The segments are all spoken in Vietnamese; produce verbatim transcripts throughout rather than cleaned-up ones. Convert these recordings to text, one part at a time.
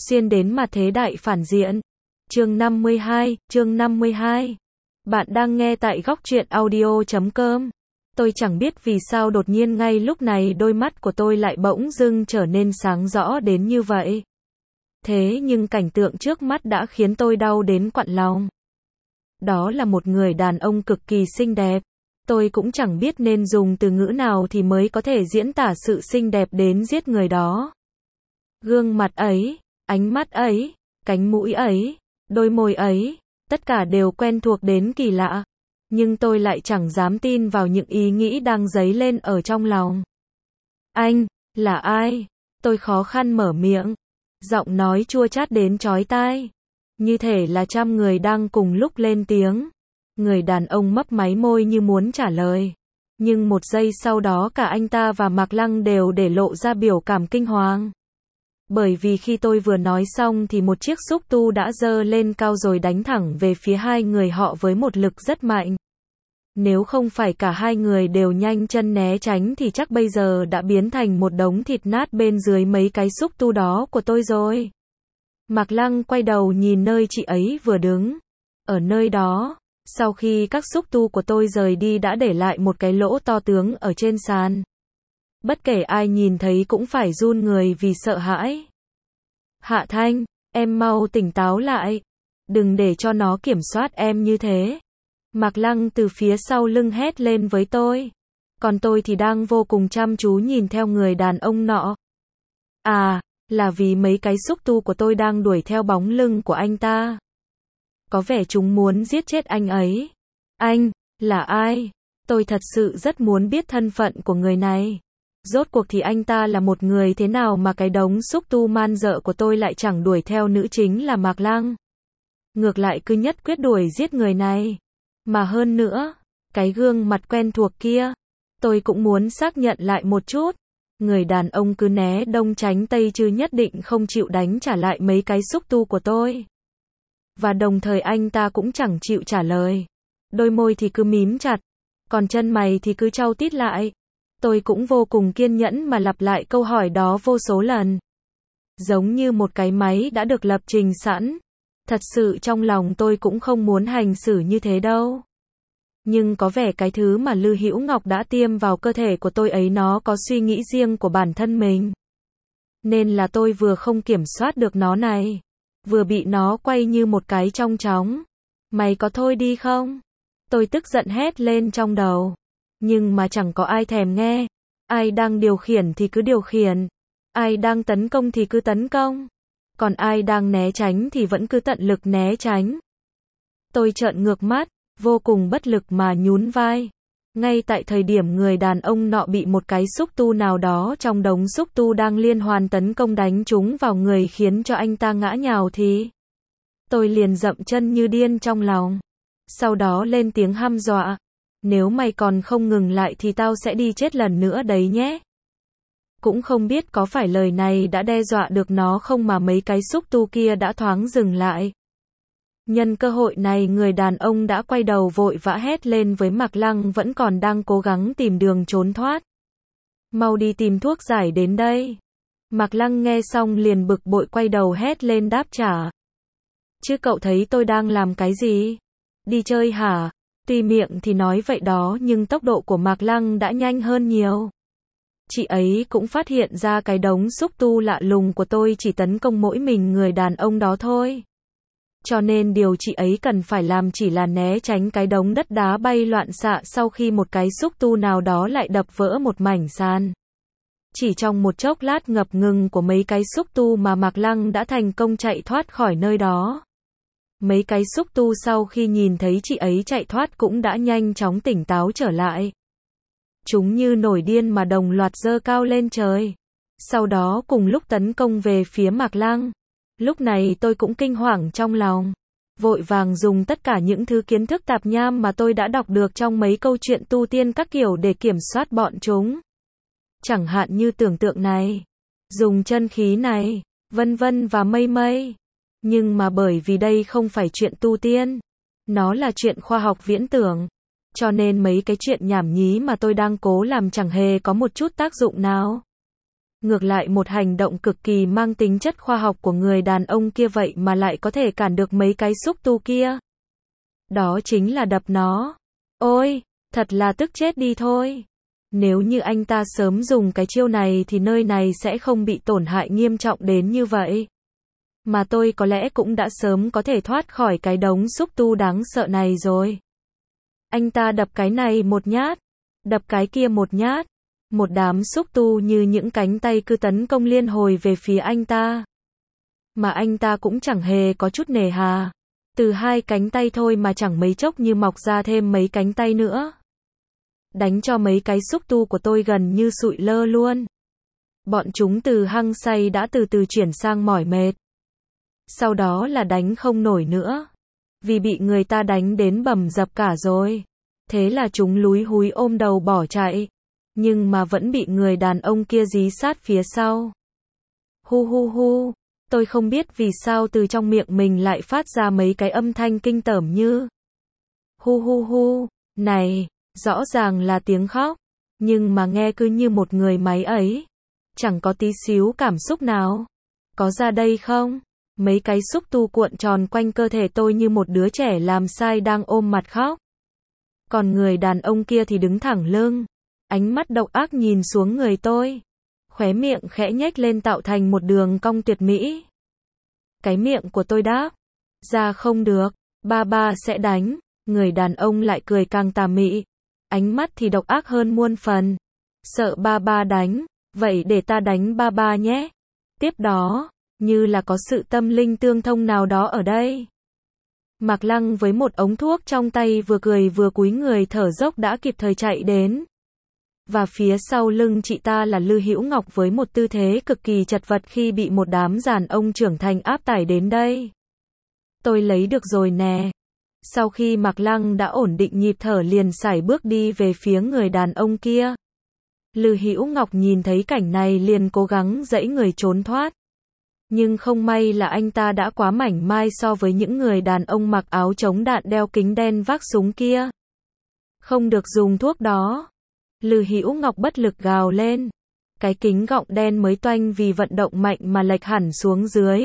Xuyên đến mà thế đại phản diện. Chương năm mươi hai, chương năm mươi hai. Bạn đang nghe tại góc truyện audio chấm com. Tôi chẳng biết vì sao đột nhiên ngay lúc này đôi mắt của tôi lại bỗng dưng trở nên sáng rõ đến như vậy. Thế nhưng cảnh tượng trước mắt đã khiến tôi đau đến quặn lòng. Đó là một người đàn ông cực kỳ xinh đẹp. Tôi cũng chẳng biết nên dùng từ ngữ nào thì mới có thể diễn tả sự xinh đẹp đến giết người đó. Gương mặt ấy, ánh mắt ấy, cánh mũi ấy, đôi môi ấy, tất cả đều quen thuộc đến kỳ lạ. Nhưng tôi lại chẳng dám tin vào những ý nghĩ đang dấy lên ở trong lòng. Anh, là ai? Tôi khó khăn mở miệng. Giọng nói chua chát đến chói tai. Như thể là trăm người đang cùng lúc lên tiếng. Người đàn ông mấp máy môi như muốn trả lời. Nhưng một giây sau đó cả anh ta và Mạc Lăng đều để lộ ra biểu cảm kinh hoàng. Bởi vì khi tôi vừa nói xong thì một chiếc xúc tu đã giơ lên cao rồi đánh thẳng về phía hai người họ với một lực rất mạnh. Nếu không phải cả hai người đều nhanh chân né tránh thì chắc bây giờ đã biến thành một đống thịt nát bên dưới mấy cái xúc tu đó của tôi rồi. Mạc Lăng quay đầu nhìn nơi chị ấy vừa đứng. Ở nơi đó, sau khi các xúc tu của tôi rời đi đã để lại một cái lỗ to tướng ở trên sàn. Bất kể ai nhìn thấy cũng phải run người vì sợ hãi. Hạ Thanh, em mau tỉnh táo lại. Đừng để cho nó kiểm soát em như thế. Mạc Lăng từ phía sau lưng hét lên với tôi. Còn tôi thì đang vô cùng chăm chú nhìn theo người đàn ông nọ. À, là vì mấy cái xúc tu của tôi đang đuổi theo bóng lưng của anh ta. Có vẻ chúng muốn giết chết anh ấy. Anh, là ai? Tôi thật sự rất muốn biết thân phận của người này. Rốt cuộc thì anh ta là một người thế nào mà cái đống xúc tu man dợ của tôi lại chẳng đuổi theo nữ chính là Mạc Lăng. Ngược lại cứ nhất quyết đuổi giết người này. Mà hơn nữa, cái gương mặt quen thuộc kia, tôi cũng muốn xác nhận lại một chút. Người đàn ông cứ né đông tránh tây chứ nhất định không chịu đánh trả lại mấy cái xúc tu của tôi. Và đồng thời anh ta cũng chẳng chịu trả lời. Đôi môi thì cứ mím chặt, còn chân mày thì cứ chau tít lại. Tôi cũng vô cùng kiên nhẫn mà lặp lại câu hỏi đó vô số lần. Giống như một cái máy đã được lập trình sẵn. Thật sự trong lòng tôi cũng không muốn hành xử như thế đâu. Nhưng có vẻ cái thứ mà Lư Hữu Ngọc đã tiêm vào cơ thể của tôi ấy nó có suy nghĩ riêng của bản thân mình. Nên là tôi vừa không kiểm soát được nó này. Vừa bị nó quay như một cái trong chóng. Mày có thôi đi không? Tôi tức giận hét lên trong đầu. Nhưng mà chẳng có ai thèm nghe. Ai đang điều khiển thì cứ điều khiển. Ai đang tấn công thì cứ tấn công. Còn ai đang né tránh thì vẫn cứ tận lực né tránh. Tôi trợn ngược mắt, vô cùng bất lực mà nhún vai. Ngay tại thời điểm người đàn ông nọ bị một cái xúc tu nào đó trong đống xúc tu đang liên hoàn tấn công đánh trúng vào người khiến cho anh ta ngã nhào thì tôi liền dậm chân như điên trong lòng. Sau đó lên tiếng hăm dọa. Nếu mày còn không ngừng lại thì tao sẽ đi chết lần nữa đấy nhé. Cũng không biết có phải lời này đã đe dọa được nó không mà mấy cái xúc tu kia đã thoáng dừng lại. Nhân cơ hội này người đàn ông đã quay đầu vội vã hét lên với Mạc Lăng vẫn còn đang cố gắng tìm đường trốn thoát. Mau đi tìm thuốc giải đến đây. Mạc Lăng nghe xong liền bực bội quay đầu hét lên đáp trả. Chứ cậu thấy tôi đang làm cái gì? Đi chơi hả? Tuy miệng thì nói vậy đó nhưng tốc độ của Mạc Lăng đã nhanh hơn nhiều. Chị ấy cũng phát hiện ra cái đống xúc tu lạ lùng của tôi chỉ tấn công mỗi mình người đàn ông đó thôi. Cho nên điều chị ấy cần phải làm chỉ là né tránh cái đống đất đá bay loạn xạ sau khi một cái xúc tu nào đó lại đập vỡ một mảnh sàn. Chỉ trong một chốc lát ngập ngừng của mấy cái xúc tu mà Mạc Lăng đã thành công chạy thoát khỏi nơi đó. Mấy cái xúc tu sau khi nhìn thấy chị ấy chạy thoát cũng đã nhanh chóng tỉnh táo trở lại. Chúng như nổi điên mà đồng loạt giơ cao lên trời. Sau đó cùng lúc tấn công về phía Mạc Lăng. Lúc này tôi cũng kinh hoàng trong lòng. Vội vàng dùng tất cả những thứ kiến thức tạp nham mà tôi đã đọc được trong mấy câu chuyện tu tiên các kiểu để kiểm soát bọn chúng. Chẳng hạn như tưởng tượng này, dùng chân khí này, vân vân và mây mây. Nhưng mà bởi vì đây không phải chuyện tu tiên, nó là chuyện khoa học viễn tưởng. Cho nên mấy cái chuyện nhảm nhí mà tôi đang cố làm chẳng hề có một chút tác dụng nào. Ngược lại một hành động cực kỳ mang tính chất khoa học của người đàn ông kia vậy mà lại có thể cản được mấy cái xúc tu kia. Đó chính là đập nó. Ôi, thật là tức chết đi thôi. Nếu như anh ta sớm dùng cái chiêu này thì nơi này sẽ không bị tổn hại nghiêm trọng đến như vậy. Mà tôi có lẽ cũng đã sớm có thể thoát khỏi cái đống xúc tu đáng sợ này rồi. Anh ta đập cái này một nhát, đập cái kia một nhát. Một đám xúc tu như những cánh tay cứ tấn công liên hồi về phía anh ta. Mà anh ta cũng chẳng hề có chút nề hà. Từ hai cánh tay thôi mà chẳng mấy chốc như mọc ra thêm mấy cánh tay nữa. Đánh cho mấy cái xúc tu của tôi gần như sụi lơ luôn. Bọn chúng từ hăng say đã từ từ chuyển sang mỏi mệt. Sau đó là đánh không nổi nữa. Vì bị người ta đánh đến bầm dập cả rồi. Thế là chúng lúi húi ôm đầu bỏ chạy. Nhưng mà vẫn bị người đàn ông kia dí sát phía sau. Hu hu hu, tôi không biết vì sao từ trong miệng mình lại phát ra mấy cái âm thanh kinh tởm như hu hu hu, này, rõ ràng là tiếng khóc, nhưng mà nghe cứ như một người máy ấy. Chẳng có tí xíu cảm xúc nào. Có ra đây không? Mấy cái xúc tu cuộn tròn quanh cơ thể tôi như một đứa trẻ làm sai đang ôm mặt khóc. Còn người đàn ông kia thì đứng thẳng lưng. Ánh mắt độc ác nhìn xuống người tôi. Khóe miệng khẽ nhếch lên tạo thành một đường cong tuyệt mỹ. Cái miệng của tôi đáp. Ra không được, ba ba sẽ đánh. Người đàn ông lại cười càng tà mị. Ánh mắt thì độc ác hơn muôn phần. Sợ ba ba đánh, vậy để ta đánh ba ba nhé. Tiếp đó, như là có sự tâm linh tương thông nào đó ở đây. Mạc Lăng với một ống thuốc trong tay vừa cười vừa cúi người thở dốc đã kịp thời chạy đến. Và phía sau lưng chị ta là Lư Hữu Ngọc với một tư thế cực kỳ chật vật khi bị một đám đàn ông trưởng thành áp tải đến đây. Tôi lấy được rồi nè. Sau khi Mạc Lăng đã ổn định nhịp thở liền sải bước đi về phía người đàn ông kia. Lư Hữu Ngọc nhìn thấy cảnh này liền cố gắng giãy người trốn thoát. Nhưng không may là anh ta đã quá mảnh mai so với những người đàn ông mặc áo chống đạn đeo kính đen vác súng kia. Không được dùng thuốc đó. Lư Hữu Ngọc bất lực gào lên. Cái kính gọng đen mới toanh vì vận động mạnh mà lệch hẳn xuống dưới.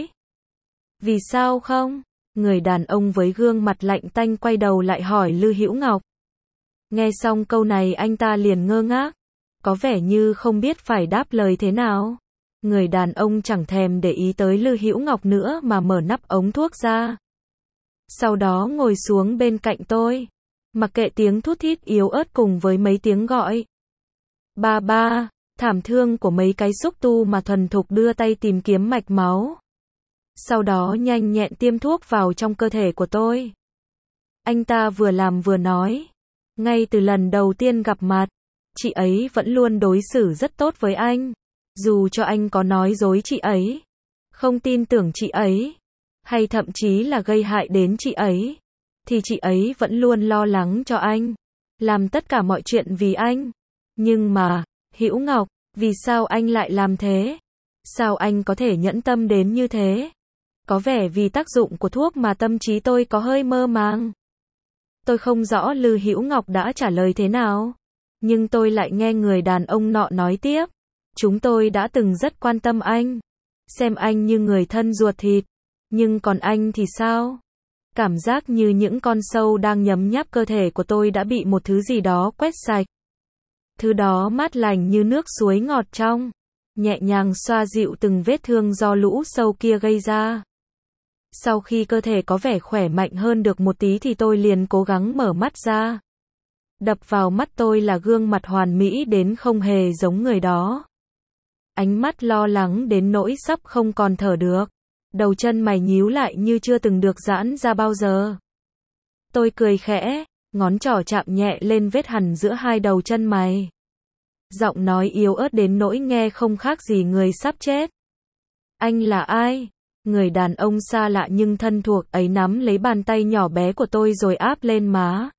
Vì sao không? Người đàn ông với gương mặt lạnh tanh quay đầu lại hỏi Lư Hữu Ngọc. Nghe xong câu này anh ta liền ngơ ngác. Có vẻ như không biết phải đáp lời thế nào. Người đàn ông chẳng thèm để ý tới Lư Hữu Ngọc nữa mà mở nắp ống thuốc ra. Sau đó ngồi xuống bên cạnh tôi. Mặc kệ tiếng thút thít yếu ớt cùng với mấy tiếng gọi. Ba ba, thảm thương của mấy cái xúc tu mà thuần thục đưa tay tìm kiếm mạch máu. Sau đó nhanh nhẹn tiêm thuốc vào trong cơ thể của tôi. Anh ta vừa làm vừa nói. Ngay từ lần đầu tiên gặp mặt, chị ấy vẫn luôn đối xử rất tốt với anh. Dù cho anh có nói dối chị ấy, không tin tưởng chị ấy, hay thậm chí là gây hại đến chị ấy, thì chị ấy vẫn luôn lo lắng cho anh, làm tất cả mọi chuyện vì anh. Nhưng mà, Hữu Ngọc, vì sao anh lại làm thế? Sao anh có thể nhẫn tâm đến như thế? Có vẻ vì tác dụng của thuốc mà tâm trí tôi có hơi mơ màng. Tôi không rõ Lư Hữu Ngọc đã trả lời thế nào, nhưng tôi lại nghe người đàn ông nọ nói tiếp. Chúng tôi đã từng rất quan tâm anh, xem anh như người thân ruột thịt, nhưng còn anh thì sao? Cảm giác như những con sâu đang nhấm nháp cơ thể của tôi đã bị một thứ gì đó quét sạch. Thứ đó mát lành như nước suối ngọt trong, nhẹ nhàng xoa dịu từng vết thương do lũ sâu kia gây ra. Sau khi cơ thể có vẻ khỏe mạnh hơn được một tí thì tôi liền cố gắng mở mắt ra. Đập vào mắt tôi là gương mặt hoàn mỹ đến không hề giống người đó. Ánh mắt lo lắng đến nỗi sắp không còn thở được. Đầu chân mày nhíu lại như chưa từng được giãn ra bao giờ. Tôi cười khẽ, ngón trỏ chạm nhẹ lên vết hằn giữa hai đầu chân mày. Giọng nói yếu ớt đến nỗi nghe không khác gì người sắp chết. Anh là ai? Người đàn ông xa lạ nhưng thân thuộc ấy nắm lấy bàn tay nhỏ bé của tôi rồi áp lên má.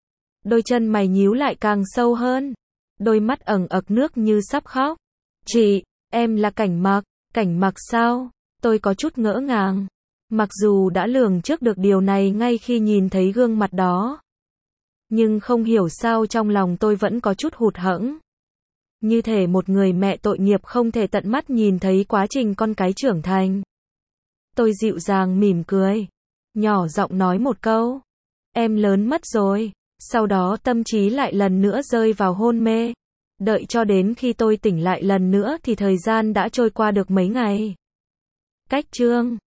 Đôi chân mày nhíu lại càng sâu hơn. Đôi mắt ẩn ực nước như sắp khóc. Chị, em là Cảnh Mặc. Cảnh Mặc sao? Tôi có chút ngỡ ngàng. Mặc dù đã lường trước được điều này ngay khi nhìn thấy gương mặt đó. Nhưng không hiểu sao trong lòng tôi vẫn có chút hụt hẫng. Như thể một người mẹ tội nghiệp không thể tận mắt nhìn thấy quá trình con cái trưởng thành. Tôi dịu dàng mỉm cười, nhỏ giọng nói một câu, em lớn mất rồi. Sau đó tâm trí lại lần nữa rơi vào hôn mê. Đợi cho đến khi tôi tỉnh lại lần nữa thì thời gian đã trôi qua được mấy ngày. Cách chương